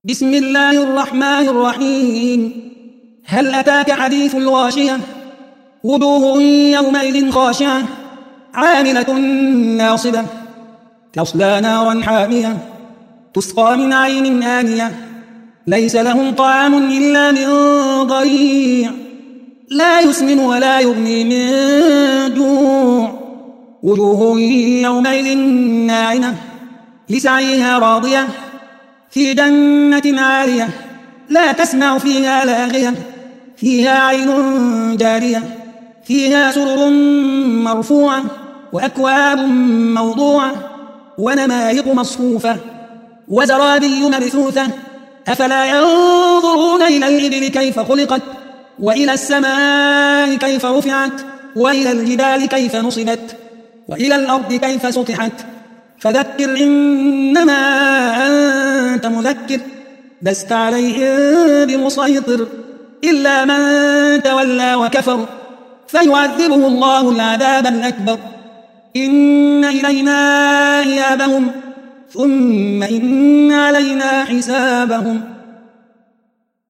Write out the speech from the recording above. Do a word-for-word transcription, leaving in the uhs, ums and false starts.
بسم الله الرحمن الرحيم. هل أتاك حديث الغاشية؟ وجوه يومئذ خاشعة عاملة ناصبة تصلى نارا حامية تسقى من عين آنية ليس لهم طعام إلا من ضريع لا يسمن ولا يغني من جوع وجوه يومئذ ناعمة لسعيها راضية في جنة عالية لا تسمع فيها لاغية فيها عين جارية فيها سرر مرفوعة وأكواب موضوعة ونمارق مصفوفة وزرابي مبثوثة أفلا ينظرون إلى الإبل كيف خلقت وإلى السماء كيف رفعت وإلى الجبال كيف نصبت وإلى الأرض كيف سطحت فذكر إنما أنت مذكر لست عليهم بمسيطر إلا من تولى وكفر فيعذبه الله العذاب الأكبر إن إلينا إيابهم ثم إن علينا حسابهم.